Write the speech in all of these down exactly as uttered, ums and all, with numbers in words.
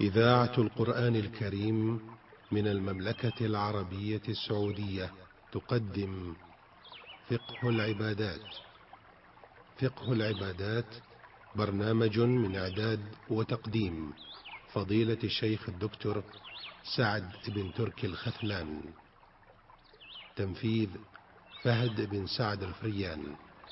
إذاعة القرآن الكريم من المملكة العربية السعودية تقدم فقه العبادات. فقه العبادات برنامج من إعداد وتقديم فضيلة الشيخ الدكتور سعد بن تركي الخثلان. تنفيذ فهد بن سعد الفريان.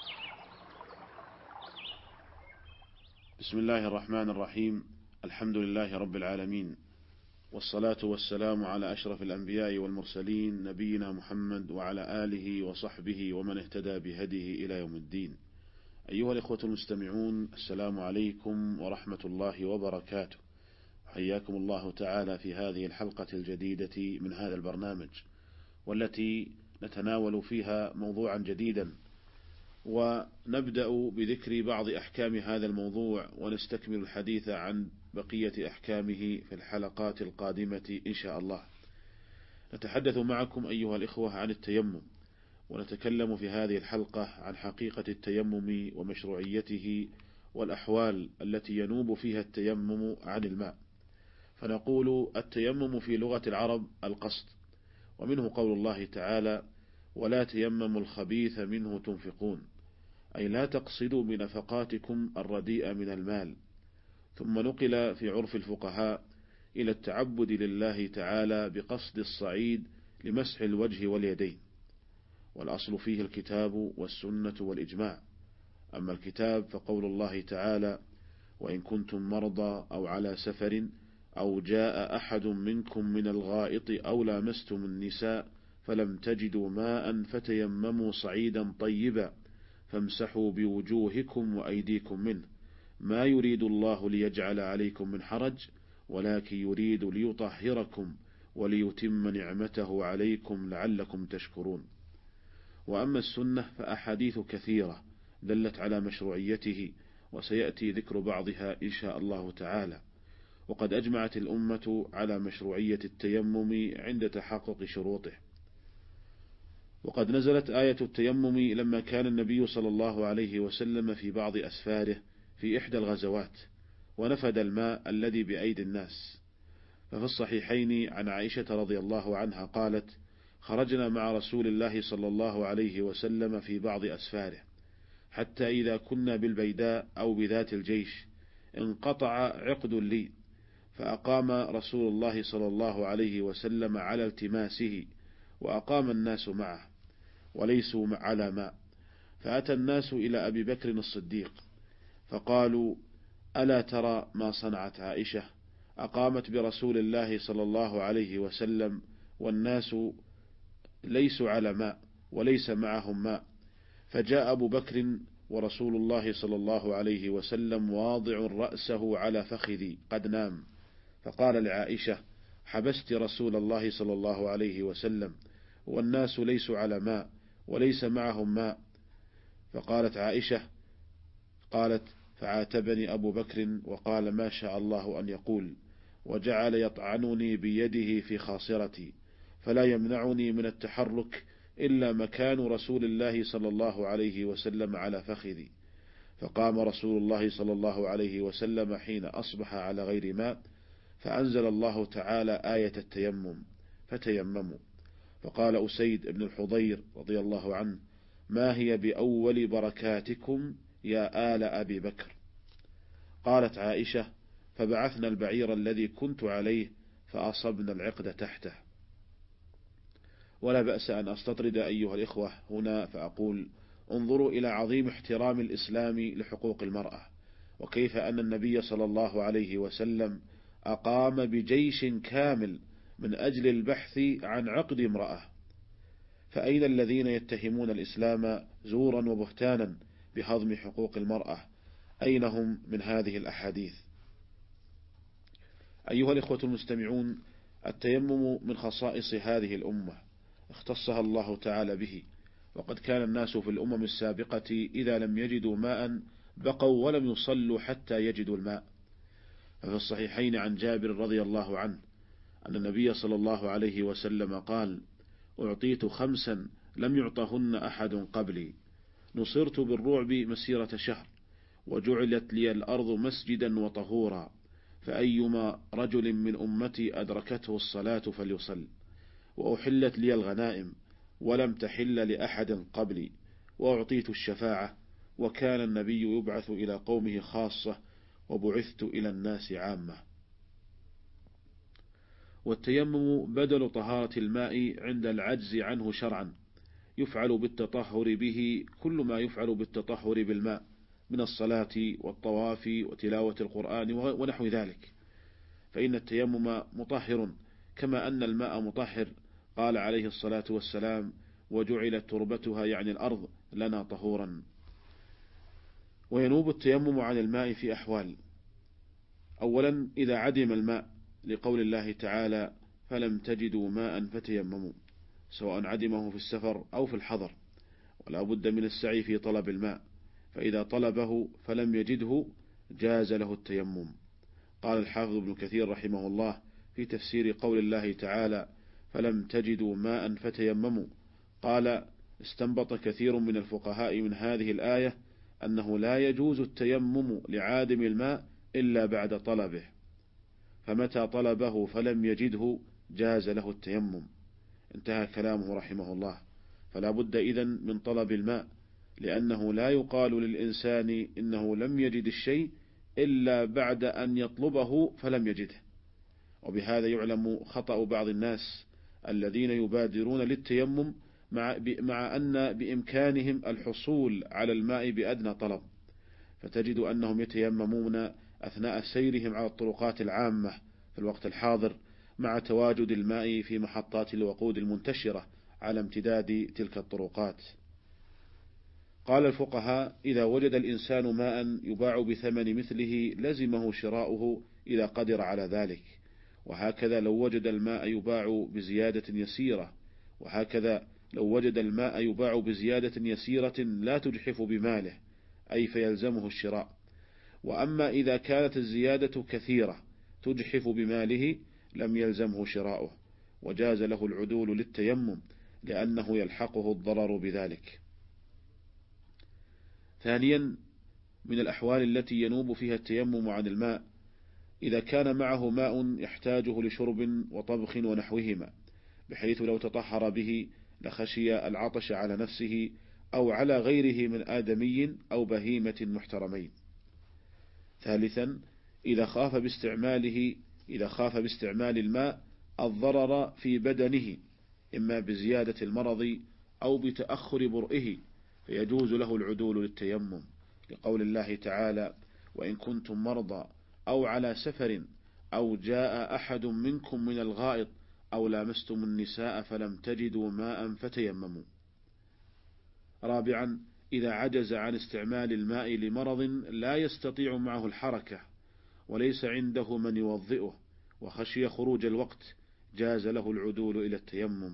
بسم الله الرحمن الرحيم. الحمد لله رب العالمين، والصلاة والسلام على أشرف الأنبياء والمرسلين نبينا محمد وعلى آله وصحبه ومن اهتدى بهديه إلى يوم الدين. أيها الإخوة المستمعون، السلام عليكم ورحمة الله وبركاته. حياكم الله تعالى في هذه الحلقة الجديدة من هذا البرنامج، والتي نتناول فيها موضوعا جديدا، ونبدأ بذكر بعض أحكام هذا الموضوع، ونستكمل الحديث عن بقية أحكامه في الحلقات القادمة إن شاء الله. نتحدث معكم أيها الإخوة عن التيمم، ونتكلم في هذه الحلقة عن حقيقة التيمم ومشروعيته والأحوال التي ينوب فيها التيمم عن الماء. فنقول التيمم في لغة العرب القصد، ومنه قول الله تعالى: ولا تيمموا الخبيث منه تنفقون، أي لا تقصدوا بنفقاتكم الرديئة من المال. ثم نقل في عرف الفقهاء إلى التعبد لله تعالى بقصد الصعيد لمسح الوجه واليدين، والأصل فيه الكتاب والسنة والإجماع. أما الكتاب فقول الله تعالى: وإن كنتم مرضى أو على سفر أو جاء أحد منكم من الغائط أو لامستم النساء فلم تجدوا ماء فتيمموا صعيدا طيبا فامسحوا بوجوهكم وأيديكم منه ما يريد الله ليجعل عليكم من حرج ولكن يريد ليطهركم وليتم نعمته عليكم لعلكم تشكرون. وأما السنة فأحاديث كثيرة دلت على مشروعيته، وسيأتي ذكر بعضها إن شاء الله تعالى. وقد أجمعت الأمة على مشروعية التيمم عند تحقق شروطه. وقد نزلت آية التيمم لما كان النبي صلى الله عليه وسلم في بعض أسفاره في إحدى الغزوات ونفد الماء الذي بأيدي الناس. ففي الصحيحين عن عائشة رضي الله عنها قالت: خرجنا مع رسول الله صلى الله عليه وسلم في بعض أسفاره حتى إذا كنا بالبيداء أو بذات الجيش انقطع عقد لي، فأقام رسول الله صلى الله عليه وسلم على التماسه، وأقام الناس معه وليسوا على ماء. فأتى الناس إلى أبي بكر الصديق فقالوا: ألا ترى ما صنعت عائشة؟ أقامت برسول الله صلى الله عليه وسلم والناس ليسوا على ماء وليس معهم ماء. فجاء أبو بكر ورسول الله صلى الله عليه وسلم واضع رأسه على فخذي قد نام، فقال لعائشة: حبست رسول الله صلى الله عليه وسلم والناس ليسوا على ماء وليس معهم ماء. فقالت عائشة قالت: فعاتبني أبو بكر وقال: ما شاء الله أن يقول، وجعل يطعنني بيده في خاصرتي، فلا يمنعني من التحرك إلا مكان رسول الله صلى الله عليه وسلم على فخذي. فقام رسول الله صلى الله عليه وسلم حين أصبح على غير ماء، فأنزل الله تعالى آية التيمم فتيمموا. فقال أسيد بن الحضير رضي الله عنه: ما هي بأول بركاتكم يا آل أبي بكر؟ قالت عائشة: فبعثنا البعير الذي كنت عليه فأصبنا العقد تحته. ولا بأس أن أستطرد أيها الإخوة هنا فأقول: انظروا إلى عظيم احترام الإسلام لحقوق المرأة، وكيف أن النبي صلى الله عليه وسلم أقام بجيش كامل من أجل البحث عن عقد امرأة. فأين الذين يتهمون الإسلام زورا وبهتانا بهضم حقوق المرأة؟ أين هم من هذه الأحاديث؟ أيها الإخوة المستمعون، التيمم من خصائص هذه الأمة اختصها الله تعالى به. وقد كان الناس في الأمم السابقة إذا لم يجدوا ماء بقوا ولم يصلوا حتى يجدوا الماء. ففي الصحيحين عن جابر رضي الله عنه أن النبي صلى الله عليه وسلم قال: أعطيت خمسا لم يعطهن أحد قبلي، نصرت بالرعب مسيرة شهر، وجعلت لي الأرض مسجدا وطهورا، فأيما رجل من أمتي أدركته الصلاة فليصل، وأحلت لي الغنائم ولم تحل لأحد قبلي، وأعطيت الشفاعة، وكان النبي يبعث إلى قومه خاصة، وبعثت إلى الناس عامة. والتيمم بدل طهارة الماء عند العجز عنه شرعا، يفعل بالتطهر به كل ما يفعل بالتطهر بالماء من الصلاة والطواف وتلاوة القرآن ونحو ذلك، فإن التيمم مطهر كما أن الماء مطهر. قال عليه الصلاة والسلام: وجعلت تربتها يعني الأرض لنا طهورا. وينوب التيمم عن الماء في أحوال: أولا إذا عدم الماء، لقول الله تعالى: فلم تجدوا ماء فتيمموا، سواء عدمه في السفر أو في الحضر، ولا بد من السعي في طلب الماء، فإذا طلبه فلم يجده جاز له التيمم. قال الحافظ ابن كثير رحمه الله في تفسير قول الله تعالى: فلم تجدوا ماء فتيمموا، قال: استنبط كثير من الفقهاء من هذه الآية أنه لا يجوز التيمم لعادم الماء إلا بعد طلبه، فمتى طلبه فلم يجده جاز له التيمم. انتهى كلامه رحمه الله. فلا بد إذن من طلب الماء، لأنه لا يقال للإنسان إنه لم يجد الشيء إلا بعد أن يطلبه فلم يجده. وبهذا يعلم خطأ بعض الناس الذين يبادرون للتيمم مع, مع أن بإمكانهم الحصول على الماء بأدنى طلب، فتجد أنهم يتيممون أثناء سيرهم على الطرقات العامة في الوقت الحاضر، مع تواجد الماء في محطات الوقود المنتشرة على امتداد تلك الطرقات. قال الفقهاء: إذا وجد الإنسان ماء يباع بثمن مثله لزمه شراؤه إذا قدر على ذلك، وهكذا لو وجد الماء يباع بزيادة يسيرة، وهكذا لو وجد الماء يباع بزيادة يسيرة لا تجحف بماله، أي فيلزمه الشراء. وأما إذا كانت الزيادة كثيرة تجحف بماله لم يلزمه شراؤه، وجاز له العدول للتيمم لأنه يلحقه الضرر بذلك. ثانيا، من الأحوال التي ينوب فيها التيمم عن الماء إذا كان معه ماء يحتاجه لشرب وطبخ ونحوهما، بحيث لو تطهر به لخشي العطش على نفسه أو على غيره من آدمي أو بهيمة محترمين. ثالثا، إذا خاف باستعماله إذا خاف باستعمال الماء الضرر في بدنه، إما بزيادة المرض أو بتأخر برئه، فيجوز له العدول للتيمم، لقول الله تعالى: وإن كنتم مرضى أو على سفر أو جاء أحد منكم من الغائط أو لامستم النساء فلم تجدوا ماء فتيمموا. رابعا، إذا عجز عن استعمال الماء لمرض لا يستطيع معه الحركة وليس عنده من يوضئه وخشي خروج الوقت جاز له العدول إلى التيمم.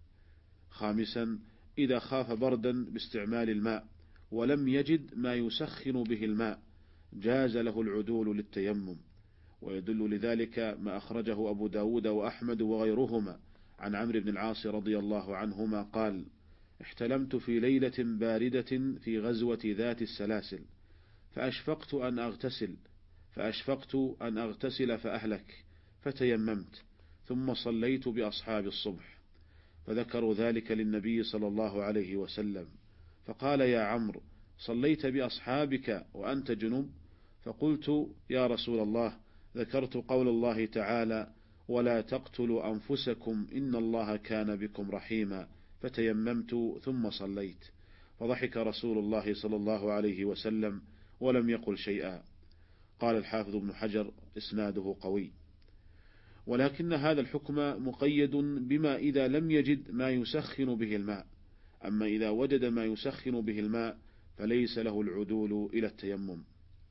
خامسا، إذا خاف بردا باستعمال الماء ولم يجد ما يسخن به الماء جاز له العدول للتيمم، ويدل لذلك ما أخرجه أبو داود وأحمد وغيرهما عن عمرو بن العاص رضي الله عنهما قال: احتلمت في ليلة باردة في غزوة ذات السلاسل، فأشفقت أن أغتسل فأشفقت أن أغتسل فأهلك، فتيممت ثم صليت بأصحاب الصبح، فذكروا ذلك للنبي صلى الله عليه وسلم، فقال: يا عمرو، صليت بأصحابك وأنت جنب؟ فقلت: يا رسول الله، ذكرت قول الله تعالى: ولا تقتلوا أنفسكم إن الله كان بكم رحيما، فتيممت ثم صليت. فضحك رسول الله صلى الله عليه وسلم ولم يقل شيئا. قال الحافظ ابن حجر: إسناده قوي. ولكن هذا الحكم مقيد بما إذا لم يجد ما يسخن به الماء، أما إذا وجد ما يسخن به الماء فليس له العدول إلى التيمم.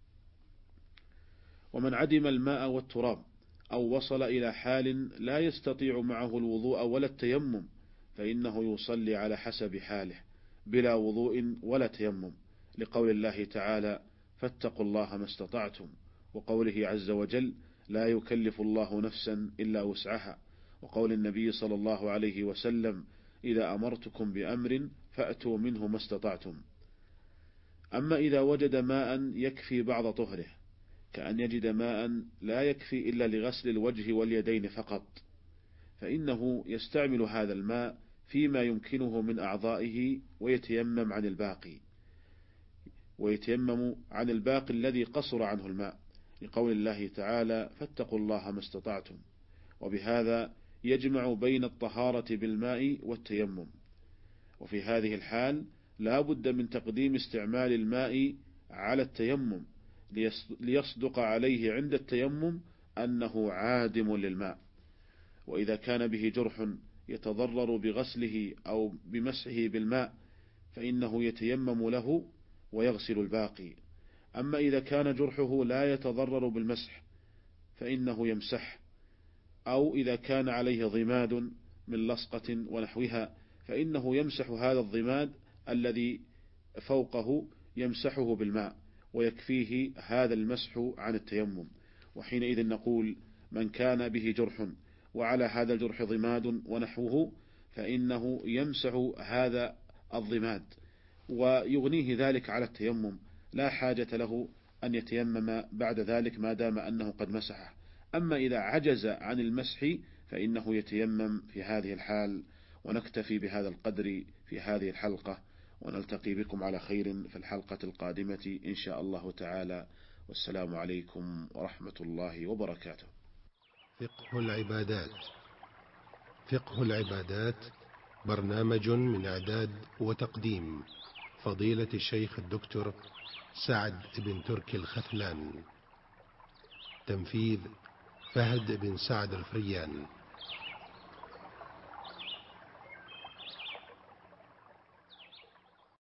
ومن عدم الماء والتراب أو وصل إلى حال لا يستطيع معه الوضوء ولا التيمم فإنه يصلي على حسب حاله بلا وضوء ولا تيمم، لقول الله تعالى: فاتقوا الله ما استطعتم، وقوله عز وجل: لا يكلف الله نفسا إلا وسعها، وقول النبي صلى الله عليه وسلم: إذا أمرتكم بأمر فأتوا منه ما استطعتم. أما إذا وجد ماء يكفي بعض طهره كأن يجد ماء لا يكفي إلا لغسل الوجه واليدين فقط، فإنه يستعمل هذا الماء فيما يمكنه من أعضائه ويتيمم عن الباقي ويتيمم عن الباقي الذي قصر عنه الماء، لقول الله تعالى: فاتقوا الله ما استطعتم. وبهذا يجمع بين الطهارة بالماء والتيمم. وفي هذه الحال لا بد من تقديم استعمال الماء على التيمم ليصدق عليه عند التيمم أنه عادم للماء. وإذا كان به جرح يتضرر بغسله أو بمسحه بالماء فإنه يتيمم له ويغسل الباقي. أما إذا كان جرحه لا يتضرر بالمسح فإنه يمسح، أو إذا كان عليه ضماد من لصقة ونحوها فإنه يمسح هذا الضماد الذي فوقه، يمسحه بالماء ويكفيه هذا المسح عن التيمم. وحينئذ نقول: من كان به جرح وعلى هذا الجرح ضماد ونحوه فإنه يمسح هذا الضماد ويغنيه ذلك على التيمم، لا حاجة له أن يتيمم بعد ذلك ما دام أنه قد مسحه. أما إذا عجز عن المسح فإنه يتيمم في هذه الحال. ونكتفي بهذا القدر في هذه الحلقة، ونلتقي بكم على خير في الحلقة القادمة إن شاء الله تعالى. والسلام عليكم ورحمة الله وبركاته. فقه العبادات. فقه العبادات برنامج من إعداد وتقديم فضيلة الشيخ الدكتور سعد بن تركي الخثلان. تنفيذ فهد بن سعد الفريان.